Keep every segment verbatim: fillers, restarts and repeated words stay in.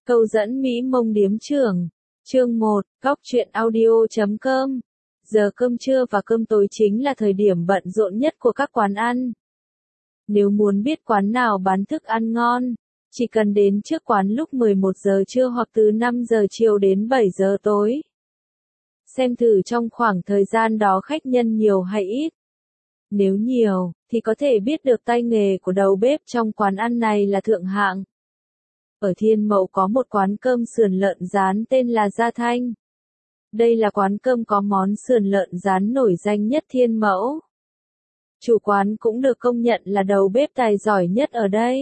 Câu dẫn Mỹ Mông điếm trưởng. Chương một, Góc truyện audio chấm com. Giờ cơm trưa và cơm tối chính là thời điểm bận rộn nhất của các quán ăn. Nếu muốn biết quán nào bán thức ăn ngon, chỉ cần đến trước quán lúc mười một giờ trưa hoặc từ năm giờ chiều đến bảy giờ tối. Xem thử trong khoảng thời gian đó khách nhân nhiều hay ít. Nếu nhiều, thì có thể biết được tay nghề của đầu bếp trong quán ăn này là thượng hạng. Ở Thiên Mậu có một quán cơm sườn lợn rán tên là Gia Thanh. Đây là quán cơm có món sườn lợn rán nổi danh nhất Thiên Mẫu. Chủ quán cũng được công nhận là đầu bếp tài giỏi nhất ở đây.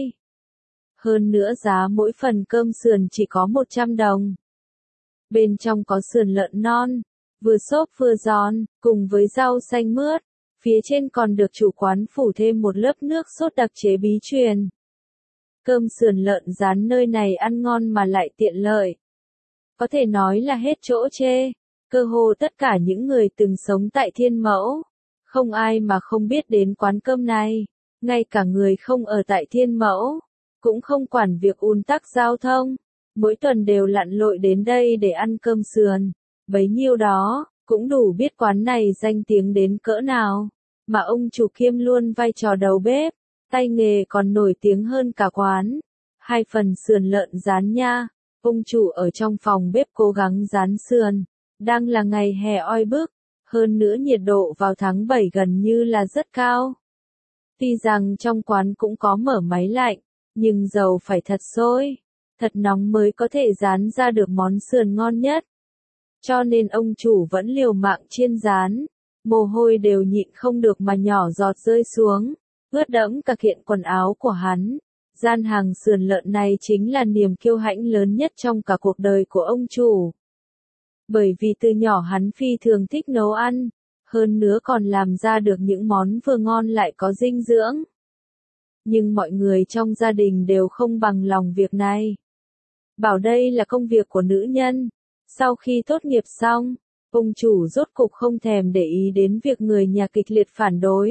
Hơn nữa giá mỗi phần cơm sườn chỉ có một trăm đồng. Bên trong có sườn lợn non, vừa xốp vừa giòn, cùng với rau xanh mướt. Phía trên còn được chủ quán phủ thêm một lớp nước sốt đặc chế bí truyền. Cơm sườn lợn rán nơi này ăn ngon mà lại tiện lợi. Có thể nói là hết chỗ chê. Cơ hồ tất cả những người từng sống tại Thiên Mẫu, không ai mà không biết đến quán cơm này. Ngay cả người không ở tại Thiên Mẫu, cũng không quản việc ùn tắc giao thông. Mỗi tuần đều lặn lội đến đây để ăn cơm sườn. Bấy nhiêu đó, cũng đủ biết quán này danh tiếng đến cỡ nào. Mà ông chủ kiêm luôn vai trò đầu bếp, tay nghề còn nổi tiếng hơn cả quán. Hai phần sườn lợn rán nha. Ông chủ ở trong phòng bếp cố gắng rán sườn. Đang là ngày hè oi bức, hơn nữa nhiệt độ vào tháng bảy gần như là rất cao. Tuy rằng trong quán cũng có mở máy lạnh, nhưng dầu phải thật sôi, thật nóng mới có thể rán ra được món sườn ngon nhất. Cho nên ông chủ vẫn liều mạng chiên rán, mồ hôi đều nhịn không được mà nhỏ giọt rơi xuống, ướt đẫm cả kiện quần áo của hắn. Gian hàng sườn lợn này chính là niềm kiêu hãnh lớn nhất trong cả cuộc đời của ông chủ. Bởi vì từ nhỏ hắn phi thường thích nấu ăn, hơn nữa còn làm ra được những món vừa ngon lại có dinh dưỡng. Nhưng mọi người trong gia đình đều không bằng lòng việc này. Bảo đây là công việc của nữ nhân. Sau khi tốt nghiệp xong, ông chủ rốt cục không thèm để ý đến việc người nhà kịch liệt phản đối.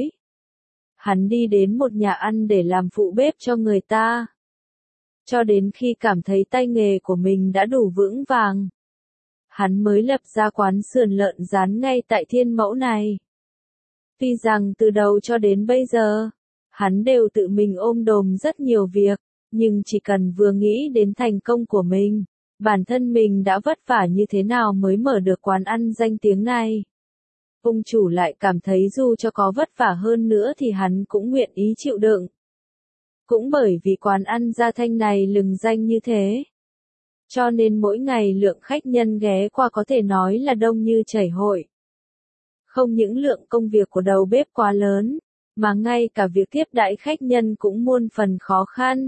Hắn đi đến một nhà ăn để làm phụ bếp cho người ta. Cho đến khi cảm thấy tay nghề của mình đã đủ vững vàng, hắn mới lập ra quán sườn lợn rán ngay tại Thiên Mẫu này. Tuy rằng từ đầu cho đến bây giờ, hắn đều tự mình ôm đồm rất nhiều việc, nhưng chỉ cần vừa nghĩ đến thành công của mình, bản thân mình đã vất vả như thế nào mới mở được quán ăn danh tiếng này. Ông chủ lại cảm thấy dù cho có vất vả hơn nữa thì hắn cũng nguyện ý chịu đựng. Cũng bởi vì quán ăn Gia Thanh này lừng danh như thế, cho nên mỗi ngày lượng khách nhân ghé qua có thể nói là đông như chảy hội. Không những lượng công việc của đầu bếp quá lớn, mà ngay cả việc tiếp đãi khách nhân cũng muôn phần khó khăn.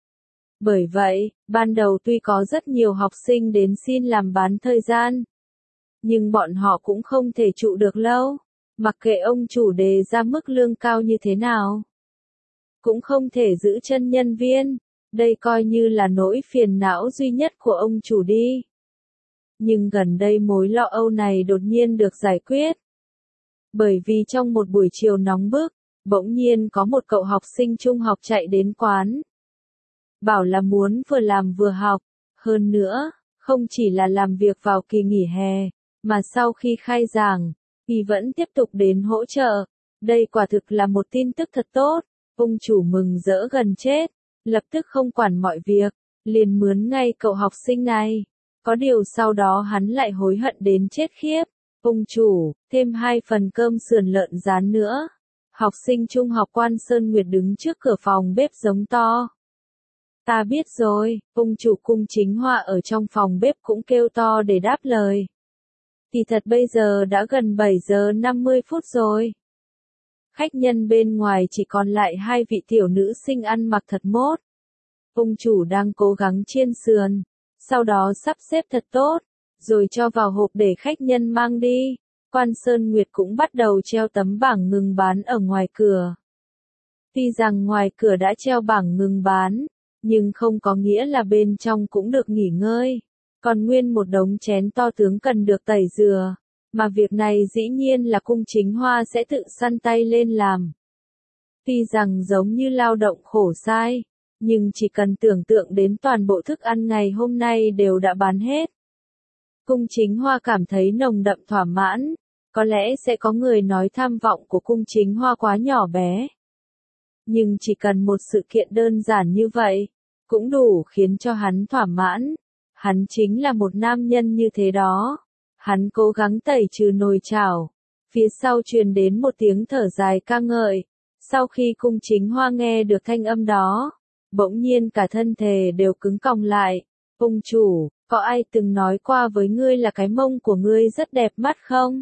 Bởi vậy, ban đầu tuy có rất nhiều học sinh đến xin làm bán thời gian, nhưng bọn họ cũng không thể trụ được lâu, mặc kệ ông chủ đề ra mức lương cao như thế nào. Cũng không thể giữ chân nhân viên, đây coi như là nỗi phiền não duy nhất của ông chủ đi. Nhưng gần đây mối lo âu này đột nhiên được giải quyết. Bởi vì trong một buổi chiều nóng bức, bỗng nhiên có một cậu học sinh trung học chạy đến quán. Bảo là muốn vừa làm vừa học, hơn nữa, không chỉ là làm việc vào kỳ nghỉ hè, mà sau khi khai giảng, thì vẫn tiếp tục đến hỗ trợ. Đây quả thực là một tin tức thật tốt, ông chủ mừng rỡ gần chết, lập tức không quản mọi việc, liền mướn ngay cậu học sinh này. Có điều sau đó hắn lại hối hận đến chết khiếp. Ông chủ, thêm hai phần cơm sườn lợn rán nữa. Học sinh trung học Quan Sơn Nguyệt đứng trước cửa phòng bếp giống to. Ta biết rồi, ông chủ Cung Chính Họa ở trong phòng bếp cũng kêu to để đáp lời. Thì thật bây giờ đã gần bảy giờ năm mươi phút rồi. Khách nhân bên ngoài chỉ còn lại hai vị tiểu nữ sinh ăn mặc thật mốt. Ông chủ đang cố gắng chiên sườn, sau đó sắp xếp thật tốt, rồi cho vào hộp để khách nhân mang đi. Quan Sơn Nguyệt cũng bắt đầu treo tấm bảng ngừng bán ở ngoài cửa. Tuy rằng ngoài cửa đã treo bảng ngừng bán, nhưng không có nghĩa là bên trong cũng được nghỉ ngơi. Còn nguyên một đống chén to tướng cần được tẩy rửa, mà việc này dĩ nhiên là Cung Chính Hoa sẽ tự săn tay lên làm. Tuy rằng giống như lao động khổ sai, Nhưng chỉ cần tưởng tượng đến toàn bộ thức ăn ngày hôm nay đều đã bán hết. Cung Chính Hoa cảm thấy nồng đậm thỏa mãn, có lẽ sẽ có người nói tham vọng của Cung Chính Hoa quá nhỏ bé. Nhưng chỉ cần một sự kiện đơn giản như vậy, cũng đủ khiến cho hắn thỏa mãn. Hắn chính là một nam nhân như thế đó. Hắn cố gắng tẩy trừ nồi chảo. Phía sau truyền đến một tiếng thở dài ca ngợi. Sau khi Cung Chính Hoa nghe được thanh âm đó, bỗng nhiên cả thân thể đều cứng còng lại. Ông chủ, có ai từng nói qua với ngươi là cái mông của ngươi rất đẹp mắt không?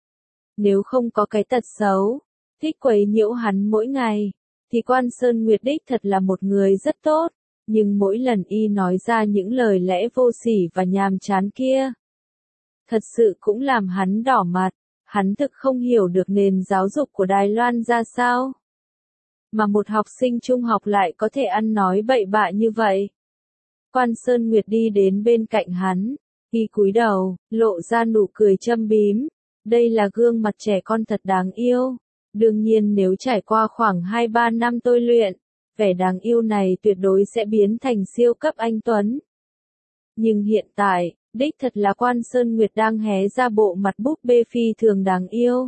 Nếu không có cái tật xấu, thích quấy nhiễu hắn mỗi ngày, thì Quan Sơn Nguyệt đích thật là một người rất tốt. Nhưng mỗi lần y nói ra những lời lẽ vô sỉ và nhàm chán kia, thật sự cũng làm hắn đỏ mặt. Hắn thực không hiểu được nền giáo dục của Đài Loan ra sao, mà một học sinh trung học lại có thể ăn nói bậy bạ như vậy. Quan Sơn Nguyệt đi đến bên cạnh hắn, y cúi đầu, lộ ra nụ cười châm biếm. Đây là gương mặt trẻ con thật đáng yêu. Đương nhiên nếu trải qua khoảng hai ba năm tôi luyện, vẻ đáng yêu này tuyệt đối sẽ biến thành siêu cấp anh tuấn. Nhưng hiện tại, đích thật là Quan Sơn Nguyệt đang hé ra bộ mặt búp bê phi thường đáng yêu.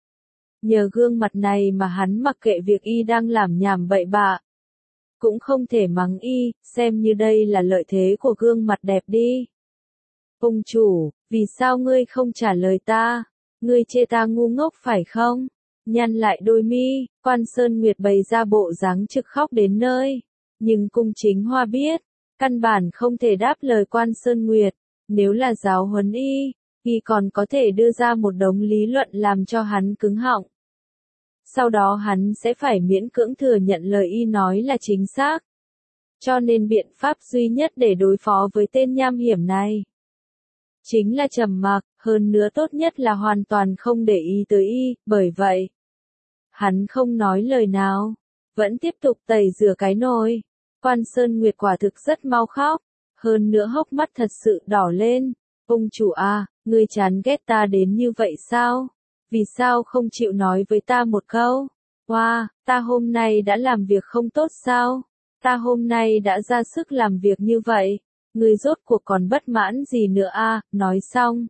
Nhờ gương mặt này mà hắn mặc kệ việc y đang làm nhảm bậy bạ. Cũng không thể mắng y, xem như đây là lợi thế của gương mặt đẹp đi. Ông chủ, vì sao ngươi không trả lời ta? Ngươi chê ta ngu ngốc phải không? Nhăn lại đôi mi, Quan Sơn Nguyệt bày ra bộ dáng trực khóc đến nơi. Nhưng Cung Chính Hoa biết, căn bản không thể đáp lời Quan Sơn Nguyệt. Nếu là giáo huấn y, y còn có thể đưa ra một đống lý luận làm cho hắn cứng họng. Sau đó hắn sẽ phải miễn cưỡng thừa nhận lời y nói là chính xác. Cho nên biện pháp duy nhất để đối phó với tên nham hiểm này chính là trầm mặc, hơn nữa tốt nhất là hoàn toàn không để ý tới y, bởi vậy hắn không nói lời nào, vẫn tiếp tục tẩy rửa cái nồi. Quan Sơn Nguyệt quả thực rất mau khóc, hơn nữa hốc mắt thật sự đỏ lên. Ông chủ à, ngươi chán ghét ta đến như vậy sao? Vì sao không chịu nói với ta một câu? Wow, ta hôm nay đã làm việc không tốt sao? Ta hôm nay đã ra sức làm việc như vậy, ngươi rốt cuộc còn bất mãn gì nữa à? Nói xong,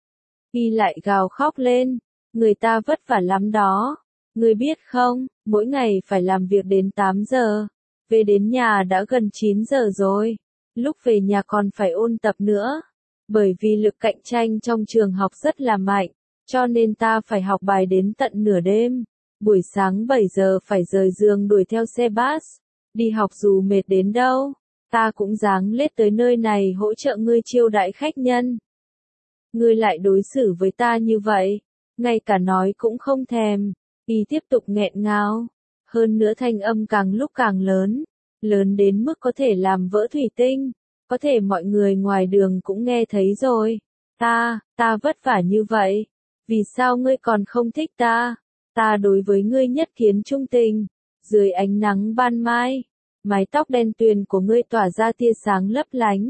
y lại gào khóc lên, người ta vất vả lắm đó. Ngươi biết không, mỗi ngày phải làm việc đến tám giờ, về đến nhà đã gần chín giờ rồi, lúc về nhà còn phải ôn tập nữa. Bởi vì lực cạnh tranh trong trường học rất là mạnh, cho nên ta phải học bài đến tận nửa đêm. Buổi sáng bảy giờ phải rời giường đuổi theo xe bus, đi học dù mệt đến đâu, ta cũng ráng lết tới nơi này hỗ trợ ngươi chiêu đãi khách nhân. Ngươi lại đối xử với ta như vậy, ngay cả nói cũng không thèm. Y tiếp tục nghẹn ngào, hơn nữa thanh âm càng lúc càng lớn, lớn đến mức có thể làm vỡ thủy tinh, có thể mọi người ngoài đường cũng nghe thấy rồi. Ta, ta vất vả như vậy, vì sao ngươi còn không thích ta? Ta đối với ngươi nhất kiến trung tình, dưới ánh nắng ban mai, mái tóc đen tuyền của ngươi tỏa ra tia sáng lấp lánh,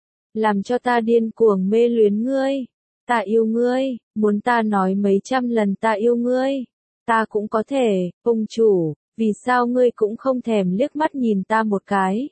làm cho ta điên cuồng mê luyến ngươi. Ta yêu ngươi, muốn ta nói mấy trăm lần ta yêu ngươi, ta cũng có thể. Ông chủ, vì sao ngươi cũng không thèm liếc mắt nhìn ta một cái?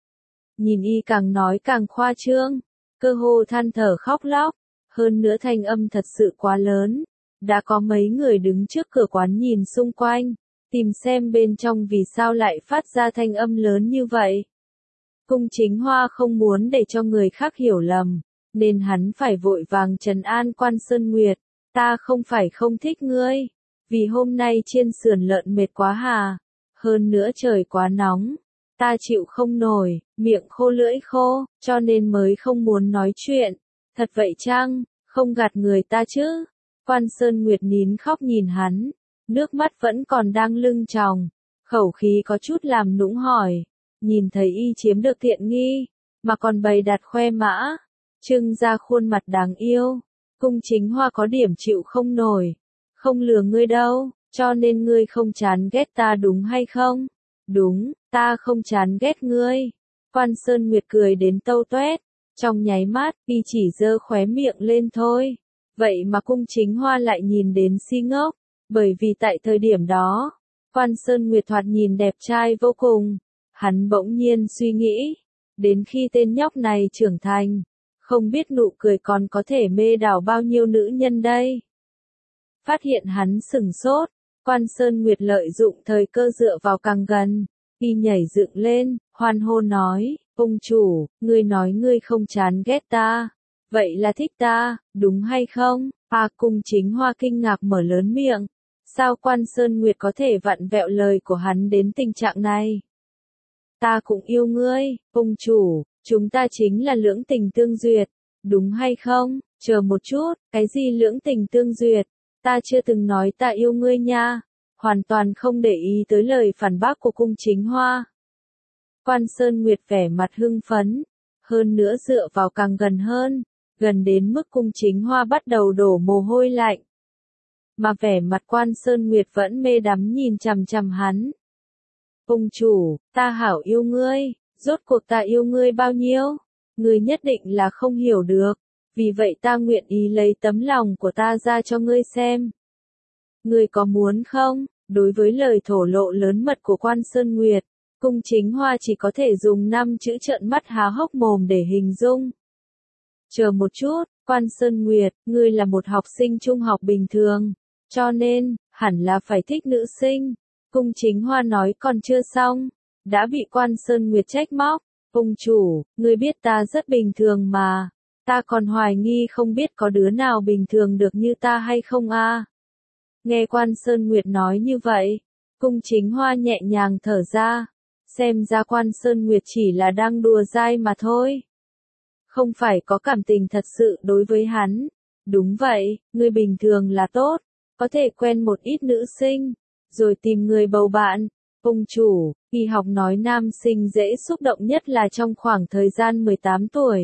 Nhìn y càng nói càng khoa trương, cơ hồ than thở khóc lóc, hơn nữa thanh âm thật sự quá lớn. Đã có mấy người đứng trước cửa quán nhìn xung quanh, tìm xem bên trong vì sao lại phát ra thanh âm lớn như vậy. Cung Chính Hoa không muốn để cho người khác hiểu lầm, nên hắn phải vội vàng trấn an Quan Sơn Nguyệt. Ta không phải không thích ngươi, vì hôm nay chiên sườn lợn mệt quá hà, hơn nữa trời quá nóng, ta chịu không nổi, miệng khô lưỡi khô, cho nên mới không muốn nói chuyện. Thật vậy chăng, không gạt người ta chứ? Quan Sơn Nguyệt nín khóc nhìn hắn, nước mắt vẫn còn đang lưng tròng, khẩu khí có chút làm nũng hỏi, nhìn thấy y chiếm được tiện nghi, mà còn bày đặt khoe mã, trưng ra khuôn mặt đáng yêu. Cung Chính Hoa có điểm chịu không nổi, không lừa ngươi đâu, cho nên ngươi không chán ghét ta đúng hay không? Đúng, ta không chán ghét ngươi. Quan Sơn Nguyệt cười đến tâu toét, trong nháy mắt, y chỉ giơ khóe miệng lên thôi. Vậy mà Cung Chính Hoa lại nhìn đến si ngốc, bởi vì tại thời điểm đó, Quan Sơn Nguyệt thoạt nhìn đẹp trai vô cùng, Hắn bỗng nhiên suy nghĩ, đến khi tên nhóc này trưởng thành, không biết nụ cười còn có thể mê đảo bao nhiêu nữ nhân đây. Phát hiện hắn sừng sốt, Quan Sơn Nguyệt lợi dụng thời cơ dựa vào càng gần, y nhảy dựng lên, hoan hô nói, ông chủ, ngươi nói ngươi không chán ghét ta, vậy là thích ta, đúng hay không? A Cung Chính Hoa kinh ngạc mở lớn miệng, sao Quan Sơn Nguyệt có thể vặn vẹo lời của hắn đến tình trạng này? Ta cũng yêu ngươi, ông chủ, chúng ta chính là lưỡng tình tương duyệt, đúng hay không? Chờ một chút, cái gì lưỡng tình tương duyệt? Ta chưa từng nói ta yêu ngươi nha, hoàn toàn không để ý tới lời phản bác của Cung Chính Hoa. Quan Sơn Nguyệt vẻ mặt hưng phấn, hơn nữa dựa vào càng gần hơn, gần đến mức Cung Chính Hoa bắt đầu đổ mồ hôi lạnh. Mà vẻ mặt Quan Sơn Nguyệt vẫn mê đắm nhìn chằm chằm hắn. Ông chủ, ta hảo yêu ngươi, rốt cuộc ta yêu ngươi bao nhiêu? Ngươi nhất định là không hiểu được, vì vậy ta nguyện ý lấy tấm lòng của ta ra cho ngươi xem. Ngươi có muốn không? Đối với lời thổ lộ lớn mật của Quan Sơn Nguyệt, Cung Chính Hoa chỉ có thể dùng năm chữ trợn mắt há hốc mồm để hình dung. Chờ một chút, Quan Sơn Nguyệt, ngươi là một học sinh trung học bình thường, cho nên, hẳn là phải thích nữ sinh. Cung Chính Hoa nói còn chưa xong, đã bị Quan Sơn Nguyệt trách móc. Ông chủ, ngươi biết ta rất bình thường mà, ta còn hoài nghi không biết có đứa nào bình thường được như ta hay không a. À? Nghe Quan Sơn Nguyệt nói như vậy, Cung Chính Hoa nhẹ nhàng thở ra, xem ra Quan Sơn Nguyệt chỉ là đang đùa dai mà thôi. Không phải có cảm tình thật sự đối với hắn. Đúng vậy, ngươi bình thường là tốt, có thể quen một ít nữ sinh, rồi tìm người bầu bạn. Ông chủ, y học nói nam sinh dễ xúc động nhất là trong khoảng thời gian mười tám tuổi.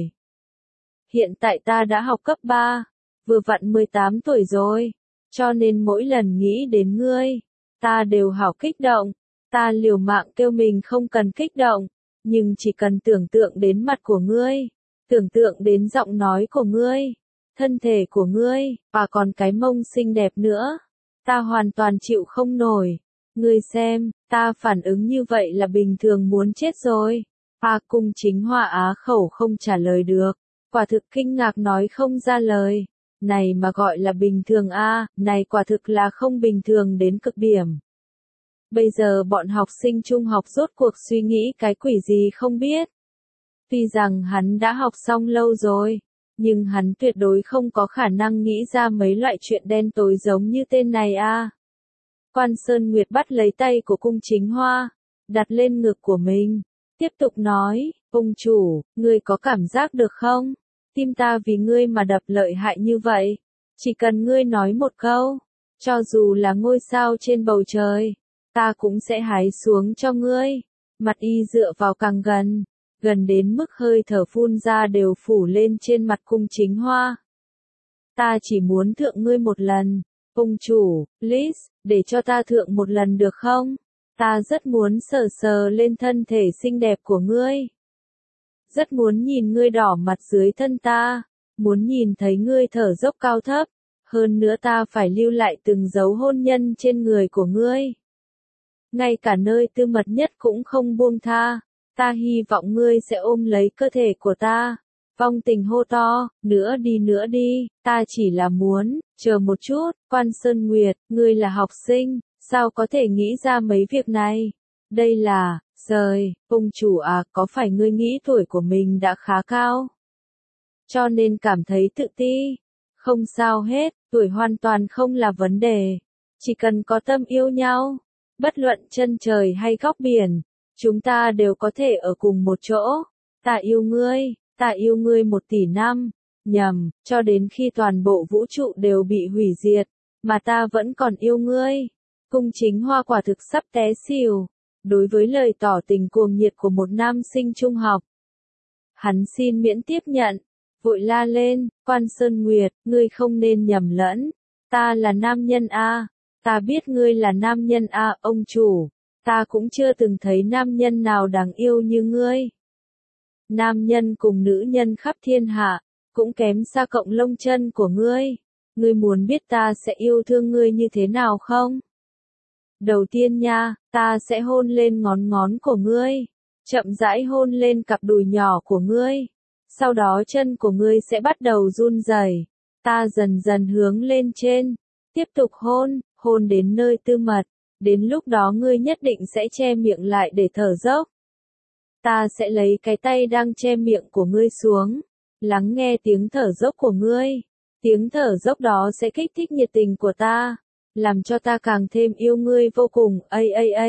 Hiện tại ta đã học cấp ba, vừa vặn mười tám tuổi rồi, cho nên mỗi lần nghĩ đến ngươi, ta đều hảo kích động. Ta liều mạng kêu mình không cần kích động, nhưng chỉ cần tưởng tượng đến mặt của ngươi, tưởng tượng đến giọng nói của ngươi, thân thể của ngươi, và còn cái mông xinh đẹp nữa, ta hoàn toàn chịu không nổi. Ngươi xem, ta phản ứng như vậy là bình thường muốn chết rồi. A Cung Chính Hoa á khẩu không trả lời được, quả thực kinh ngạc nói không ra lời. Này mà gọi là bình thường a, à, này quả thực là không bình thường đến cực điểm. Bây giờ bọn học sinh trung học rốt cuộc suy nghĩ cái quỷ gì không biết. Tuy rằng hắn đã học xong lâu rồi, nhưng hắn tuyệt đối không có khả năng nghĩ ra mấy loại chuyện đen tối giống như tên này a. À. Quan Sơn Nguyệt bắt lấy tay của Cung Chính Hoa, đặt lên ngực của mình, tiếp tục nói, ông chủ, ngươi có cảm giác được không? Tim ta vì ngươi mà đập lợi hại như vậy. Chỉ cần ngươi nói một câu, cho dù là ngôi sao trên bầu trời, ta cũng sẽ hái xuống cho ngươi. Mặt y dựa vào càng gần, gần đến mức hơi thở phun ra đều phủ lên trên mặt Cung Chính Hoa. Ta chỉ muốn thượng ngươi một lần. Ông chủ, please, để cho ta thượng một lần được không? Ta rất muốn sờ sờ lên thân thể xinh đẹp của ngươi. Rất muốn nhìn ngươi đỏ mặt dưới thân ta, muốn nhìn thấy ngươi thở dốc cao thấp, hơn nữa ta phải lưu lại từng dấu hôn nhân trên người của ngươi. Ngay cả nơi tư mật nhất cũng không buông tha, ta hy vọng ngươi sẽ ôm lấy cơ thể của ta. Vong tình hô to, nữa đi nữa đi, ta chỉ là muốn, chờ một chút, Quan Sơn Nguyệt, ngươi là học sinh, sao có thể nghĩ ra mấy việc này? Đây là, trời, ông chủ à, có phải ngươi nghĩ tuổi của mình đã khá cao? Cho nên cảm thấy tự ti? Không sao hết, tuổi hoàn toàn không là vấn đề. Chỉ cần có tâm yêu nhau, bất luận chân trời hay góc biển, chúng ta đều có thể ở cùng một chỗ. Ta yêu ngươi. Ta yêu ngươi một tỷ năm, nhầm, cho đến khi toàn bộ vũ trụ đều bị hủy diệt, mà ta vẫn còn yêu ngươi. Cung Chính Hoa quả thực sắp té xỉu, đối với lời tỏ tình cuồng nhiệt của một nam sinh trung học. Hắn xin miễn tiếp nhận, vội la lên, Quan Sơn Nguyệt, ngươi không nên nhầm lẫn, ta là nam nhân A, ta biết ngươi là nam nhân A, ông chủ, ta cũng chưa từng thấy nam nhân nào đáng yêu như ngươi. Nam nhân cùng nữ nhân khắp thiên hạ, cũng kém xa cộng lông chân của ngươi. Ngươi muốn biết ta sẽ yêu thương ngươi như thế nào không? Đầu tiên nha, ta sẽ hôn lên ngón ngón của ngươi. chậm rãi hôn lên cặp đùi nhỏ của ngươi. Sau đó chân của ngươi sẽ bắt đầu run rẩy. Ta dần dần hướng lên trên, tiếp tục hôn, hôn đến nơi tư mật. Đến lúc đó ngươi nhất định sẽ che miệng lại để thở dốc. Ta sẽ lấy cái tay đang che miệng của ngươi xuống, lắng nghe tiếng thở dốc của ngươi. Tiếng thở dốc đó sẽ kích thích nhiệt tình của ta, làm cho ta càng thêm yêu ngươi vô cùng. A a a.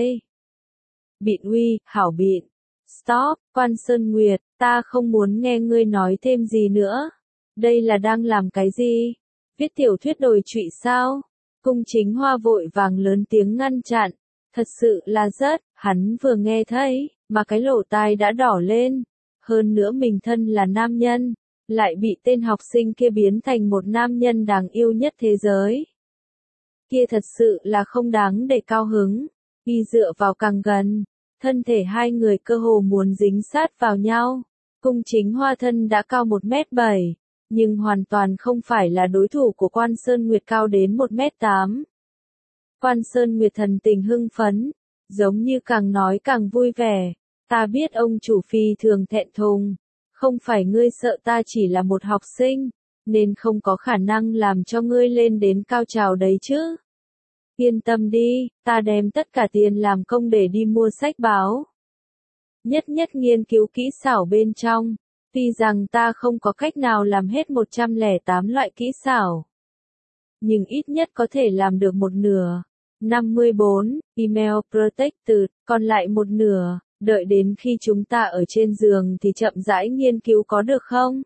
Bịn uy, hảo bịn. Stop, Quan Sơn Nguyệt, ta không muốn nghe ngươi nói thêm gì nữa. Đây là đang làm cái gì? Viết tiểu thuyết đồi trụy sao? Cung Chính Hoa vội vàng lớn tiếng ngăn chặn. Thật sự là rất, hắn vừa nghe thấy, mà cái lỗ tai đã đỏ lên. Hơn nữa mình thân là nam nhân, lại bị tên học sinh kia biến thành một nam nhân đáng yêu nhất thế giới. Kia thật sự là không đáng để cao hứng. Y dựa vào càng gần, thân thể hai người cơ hồ muốn dính sát vào nhau. Cung Chính Hoa thân đã cao một mét bảy, nhưng hoàn toàn không phải là đối thủ của Quan Sơn Nguyệt cao đến một mét tám. Quan Sơn Nguyệt thần tình hưng phấn, giống như càng nói càng vui vẻ. Ta biết ông chủ phi thường thẹn thùng, không phải ngươi sợ ta chỉ là một học sinh, nên không có khả năng làm cho ngươi lên đến cao trào đấy chứ. Yên tâm đi, ta đem tất cả tiền làm công để đi mua sách báo. Nhất nhất nghiên cứu kỹ xảo bên trong, tuy rằng ta không có cách nào làm hết một trăm lẻ tám loại kỹ xảo, nhưng ít nhất có thể làm được một nửa. năm mươi bốn, Email Protected, còn lại một nửa, đợi đến khi chúng ta ở trên giường thì chậm rãi nghiên cứu có được không?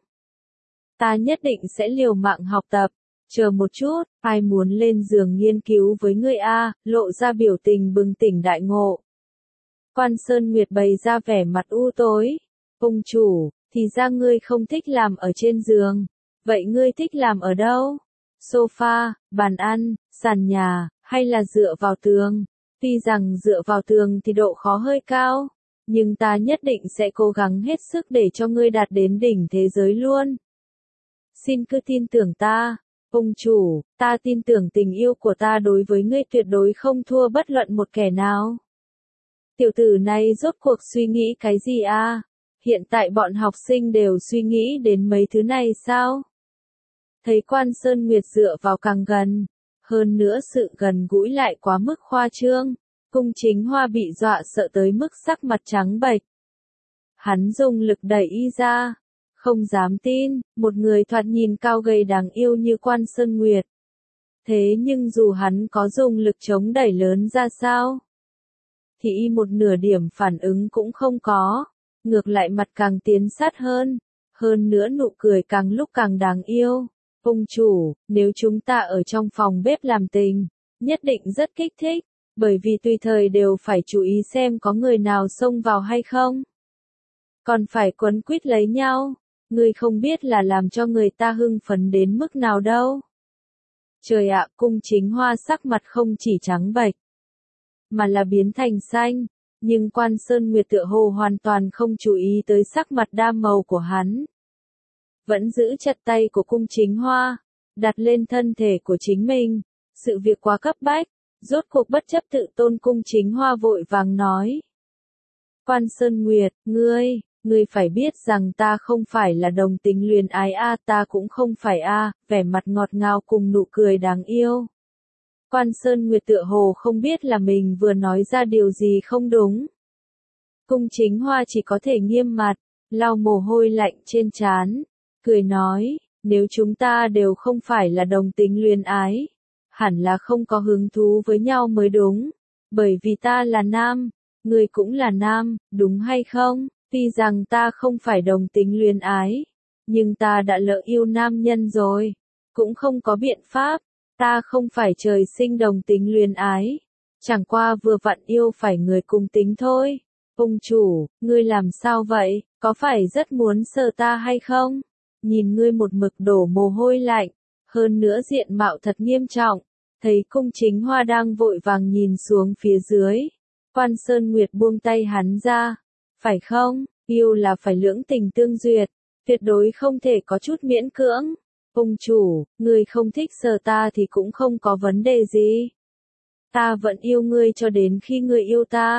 Ta nhất định sẽ liều mạng học tập. Chờ một chút, ai muốn lên giường nghiên cứu với ngươi a? Lộ ra biểu tình bừng tỉnh đại ngộ. Quan Sơn Nguyệt bày ra vẻ mặt u tối. Ông chủ, thì ra ngươi không thích làm ở trên giường. Vậy ngươi thích làm ở đâu? Sofa, bàn ăn, sàn nhà, hay là dựa vào tường? Tuy rằng dựa vào tường thì độ khó hơi cao, nhưng ta nhất định sẽ cố gắng hết sức để cho ngươi đạt đến đỉnh thế giới luôn. Xin cứ tin tưởng ta. Ông chủ, ta tin tưởng tình yêu của ta đối với ngươi tuyệt đối không thua bất luận một kẻ nào. Tiểu tử này rốt cuộc suy nghĩ cái gì a? Hiện tại bọn học sinh đều suy nghĩ đến mấy thứ này sao? Thấy Quan Sơn Nguyệt dựa vào càng gần, hơn nữa sự gần gũi lại quá mức khoa trương, Cung Chính Hoa bị dọa sợ tới mức sắc mặt trắng bệch. Hắn dùng lực đẩy y ra. Không dám tin, một người thoạt nhìn cao gầy đáng yêu như Quan Sơn Nguyệt. Thế nhưng dù hắn có dùng lực chống đẩy lớn ra sao, thì y một nửa điểm phản ứng cũng không có. Ngược lại mặt càng tiến sát hơn, hơn nữa nụ cười càng lúc càng đáng yêu. Ông chủ, nếu chúng ta ở trong phòng bếp làm tình, nhất định rất kích thích, bởi vì tùy thời đều phải chú ý xem có người nào xông vào hay không. Còn phải quấn quýt lấy nhau. Ngươi không biết là làm cho người ta hưng phấn đến mức nào đâu. Trời ạ, Cung Chính Hoa sắc mặt không chỉ trắng bệch, mà là biến thành xanh, nhưng Quan Sơn Nguyệt tựa hồ hoàn toàn không chú ý tới sắc mặt đa màu của hắn. Vẫn giữ chặt tay của Cung Chính Hoa, đặt lên thân thể của chính mình. Sự việc quá cấp bách, rốt cuộc bất chấp tự tôn Cung Chính Hoa vội vàng nói. Quan Sơn Nguyệt, ngươi... Ngươi phải biết rằng ta không phải là đồng tính luyến ái a, ta cũng không phải a, vẻ mặt ngọt ngào cùng nụ cười đáng yêu. Quan Sơn Nguyệt tựa hồ không biết là mình vừa nói ra điều gì không đúng. Cung Chính Hoa chỉ có thể nghiêm mặt, lau mồ hôi lạnh trên trán, cười nói, nếu chúng ta đều không phải là đồng tính luyến ái, hẳn là không có hứng thú với nhau mới đúng, bởi vì ta là nam, ngươi cũng là nam, đúng hay không? Tuy rằng ta không phải đồng tính luyến ái, nhưng ta đã lỡ yêu nam nhân rồi, cũng không có biện pháp, ta không phải trời sinh đồng tính luyến ái, chẳng qua vừa vặn yêu phải người cùng tính thôi. Ông chủ, ngươi làm sao vậy, có phải rất muốn sờ ta hay không? Nhìn ngươi một mực đổ mồ hôi lạnh, hơn nữa diện mạo thật nghiêm trọng, thấy Cung Chính Hoa đang vội vàng nhìn xuống phía dưới. Quan Sơn Nguyệt buông tay hắn ra. Phải không, yêu là phải lưỡng tình tương duyệt, tuyệt đối không thể có chút miễn cưỡng. Ông chủ, ngươi không thích sờ ta thì cũng không có vấn đề gì. Ta vẫn yêu ngươi cho đến khi ngươi yêu ta.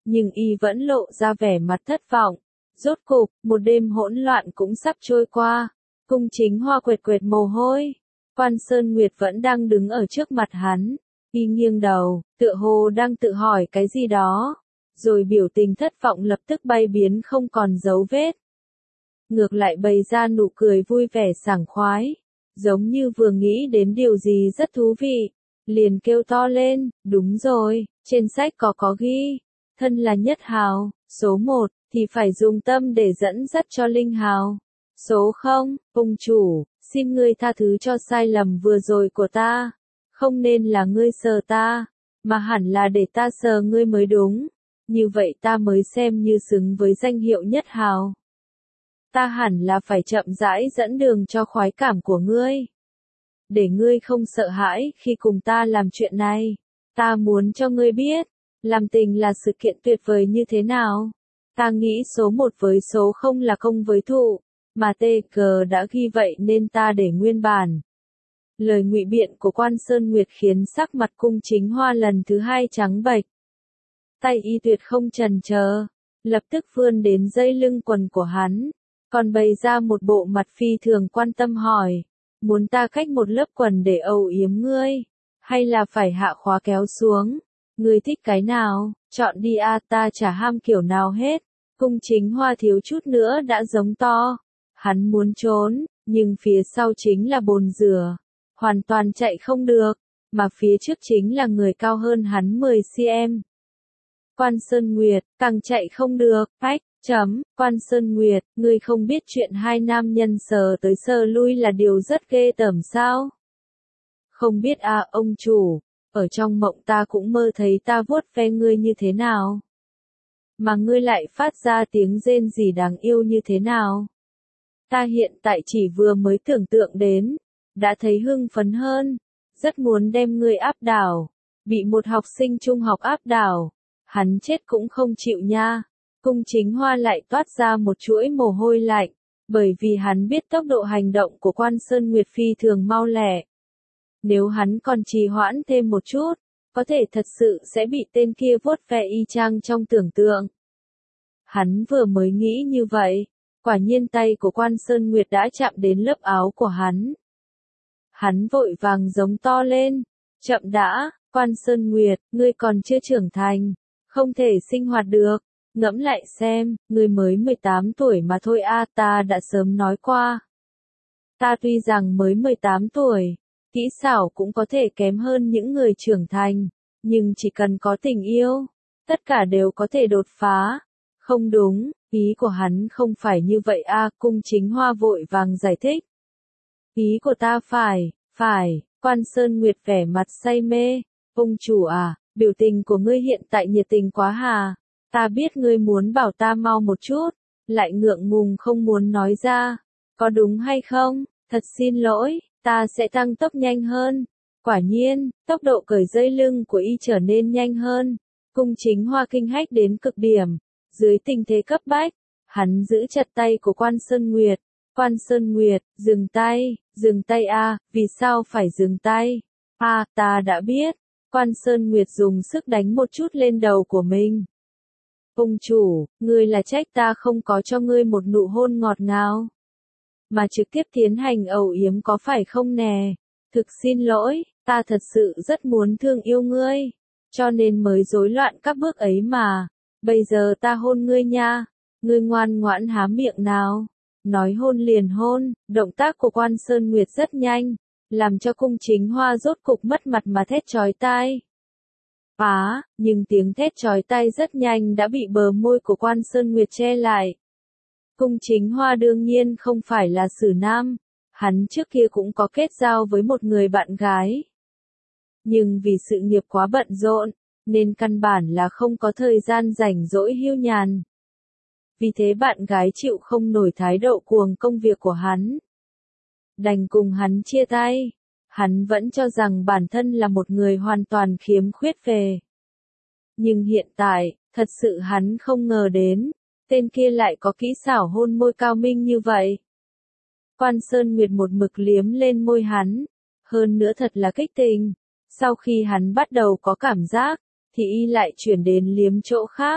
nhưng y vẫn lộ ra vẻ mặt thất vọng. Rốt cục, một đêm hỗn loạn cũng sắp trôi qua. Cung Chính Hoa quệt quệt mồ hôi. Quan Sơn Nguyệt vẫn đang đứng ở trước mặt hắn. Y nghiêng đầu, tựa hồ đang tự hỏi cái gì đó. Rồi biểu tình thất vọng lập tức bay biến không còn dấu vết. Ngược lại bày ra nụ cười vui vẻ sảng khoái. Giống như vừa nghĩ đến điều gì rất thú vị. Liền kêu to lên, đúng rồi, trên sách có có ghi. Thân là nhất hào, số một, thì phải dùng tâm để dẫn dắt cho linh hào. Số không, ông chủ, xin ngươi tha thứ cho sai lầm vừa rồi của ta. Không nên là ngươi sờ ta, mà hẳn là để ta sờ ngươi mới đúng. Như vậy ta mới xem như xứng với danh hiệu nhất hào. Ta hẳn là phải chậm rãi dẫn đường cho khoái cảm của ngươi. Để ngươi không sợ hãi khi cùng ta làm chuyện này. Ta muốn cho ngươi biết, làm tình là sự kiện tuyệt vời như thế nào. Ta nghĩ số một với số không là công với thụ, mà tê cờ đã ghi vậy nên ta để nguyên bản. Lời ngụy biện của Quan Sơn Nguyệt khiến sắc mặt Cung Chính Hoa lần thứ hai trắng bệch. Tay y tuyệt không chần chờ, lập tức vươn đến dây lưng quần của hắn, còn bày ra một bộ mặt phi thường quan tâm hỏi, muốn ta cách một lớp quần để âu yếm ngươi, hay là phải hạ khóa kéo xuống, ngươi thích cái nào, chọn đi a, ta chả ham kiểu nào hết. Cung Chính Hoa thiếu chút nữa đã giống to, hắn muốn trốn, nhưng phía sau chính là bồn rửa, hoàn toàn chạy không được, mà phía trước chính là người cao hơn hắn mười xăng-ti-mét. Quan Sơn Nguyệt, càng chạy không được, phách, chấm, Quan Sơn Nguyệt, ngươi không biết chuyện hai nam nhân sờ tới sờ lui là điều rất ghê tởm sao? Không biết à, ông chủ, ở trong mộng ta cũng mơ thấy ta vuốt ve ngươi như thế nào? Mà ngươi lại phát ra tiếng rên gì đáng yêu như thế nào? Ta hiện tại chỉ vừa mới tưởng tượng đến, đã thấy hưng phấn hơn, rất muốn đem ngươi áp đảo, bị một học sinh trung học áp đảo, hắn chết cũng không chịu nha. Cung Chính Hoa lại toát ra một chuỗi mồ hôi lạnh, bởi vì hắn biết tốc độ hành động của Quan Sơn Nguyệt phi thường mau lẹ. Nếu hắn còn trì hoãn thêm một chút, có thể thật sự sẽ bị tên kia vuốt ve y chang trong tưởng tượng. Hắn vừa mới nghĩ như vậy, quả nhiên tay của Quan Sơn Nguyệt đã chạm đến lớp áo của hắn. Hắn vội vàng giống to lên, chậm đã, Quan Sơn Nguyệt, ngươi còn chưa trưởng thành, không thể sinh hoạt được, ngẫm lại xem, ngươi mới mười tám tuổi mà thôi a, ta đã sớm nói qua. Ta tuy rằng mới mười tám tuổi, kỹ xảo cũng có thể kém hơn những người trưởng thành, nhưng chỉ cần có tình yêu, tất cả đều có thể đột phá. Không đúng, ý của hắn không phải như vậy a, Cung Chính Hoa vội vàng giải thích. Ý của ta phải, phải, Quan Sơn Nguyệt vẻ mặt say mê, ông chủ à, biểu tình của ngươi hiện tại nhiệt tình quá hà, ta biết ngươi muốn bảo ta mau một chút, lại ngượng ngùng không muốn nói ra, có đúng hay không, thật xin lỗi, ta sẽ tăng tốc nhanh hơn. Quả nhiên, tốc độ cởi dây lưng của y trở nên nhanh hơn, Cung Chính Hoa kinh hách đến cực điểm, dưới tình thế cấp bách, hắn giữ chặt tay của Quan Sơn Nguyệt. Quan Sơn Nguyệt, dừng tay, dừng tay a, vì sao phải dừng tay? A, ta đã biết. Quan Sơn Nguyệt dùng sức đánh một chút lên đầu của mình. Ông chủ, ngươi là trách ta không có cho ngươi một nụ hôn ngọt ngào, mà trực tiếp tiến hành âu yếm có phải không nè? Thực xin lỗi, ta thật sự rất muốn thương yêu ngươi, cho nên mới rối loạn các bước ấy mà. Bây giờ ta hôn ngươi nha, ngươi ngoan ngoãn há miệng nào. Nói hôn liền hôn, động tác của Quan Sơn Nguyệt rất nhanh, làm cho Cung Chính Hoa rốt cục mất mặt mà thét chói tai. Á, nhưng tiếng thét chói tai rất nhanh đã bị bờ môi của Quan Sơn Nguyệt che lại. Cung Chính Hoa đương nhiên không phải là xử nam, hắn trước kia cũng có kết giao với một người bạn gái. Nhưng vì sự nghiệp quá bận rộn, nên căn bản là không có thời gian rảnh rỗi hiu nhàn. Vì thế bạn gái chịu không nổi thái độ cuồng công việc của hắn, đành cùng hắn chia tay. Hắn vẫn cho rằng bản thân là một người hoàn toàn khiếm khuyết về. Nhưng hiện tại, thật sự hắn không ngờ đến, tên kia lại có kỹ xảo hôn môi cao minh như vậy. Quan Sơn Nguyệt một mực liếm lên môi hắn, hơn nữa thật là kích tình. Sau khi hắn bắt đầu có cảm giác, thì y lại chuyển đến liếm chỗ khác.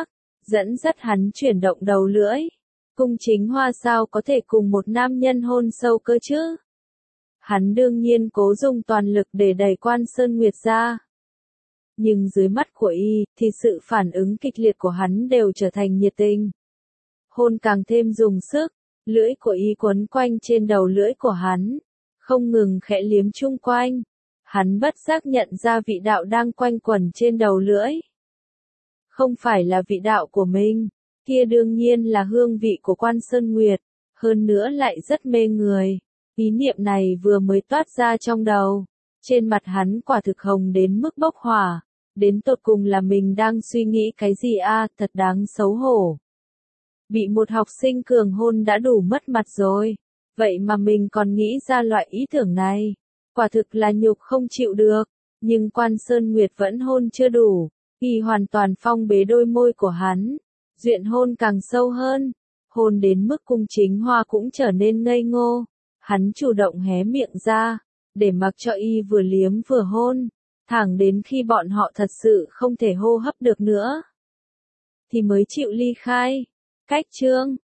dẫn dắt hắn chuyển động đầu lưỡi. Cung Chính Hoa sao có thể cùng một nam nhân hôn sâu cơ chứ? Hắn đương nhiên cố dùng toàn lực để đẩy Quan Sơn Nguyệt ra. Nhưng dưới mắt của y, thì sự phản ứng kịch liệt của hắn đều trở thành nhiệt tình. Hôn càng thêm dùng sức, lưỡi của y quấn quanh trên đầu lưỡi của hắn, không ngừng khẽ liếm chung quanh. Hắn bất giác nhận ra vị đạo đang quanh quẩn trên đầu lưỡi. Không phải là vị đạo của mình, kia đương nhiên là hương vị của Quan Sơn Nguyệt, hơn nữa lại rất mê người. Ý niệm này vừa mới toát ra trong đầu, trên mặt hắn quả thực hồng đến mức bốc hỏa, đến tột cùng là mình đang suy nghĩ cái gì a, thật đáng xấu hổ. Bị một học sinh cường hôn đã đủ mất mặt rồi, vậy mà mình còn nghĩ ra loại ý tưởng này, quả thực là nhục không chịu được, nhưng Quan Sơn Nguyệt vẫn hôn chưa đủ, y hoàn toàn phong bế đôi môi của hắn, duyện hôn càng sâu hơn, hôn đến mức Cung Chính Hoa cũng trở nên ngây ngô. Hắn chủ động hé miệng ra, để mặc cho y vừa liếm vừa hôn, thẳng đến khi bọn họ thật sự không thể hô hấp được nữa, thì mới chịu ly khai. Cách chương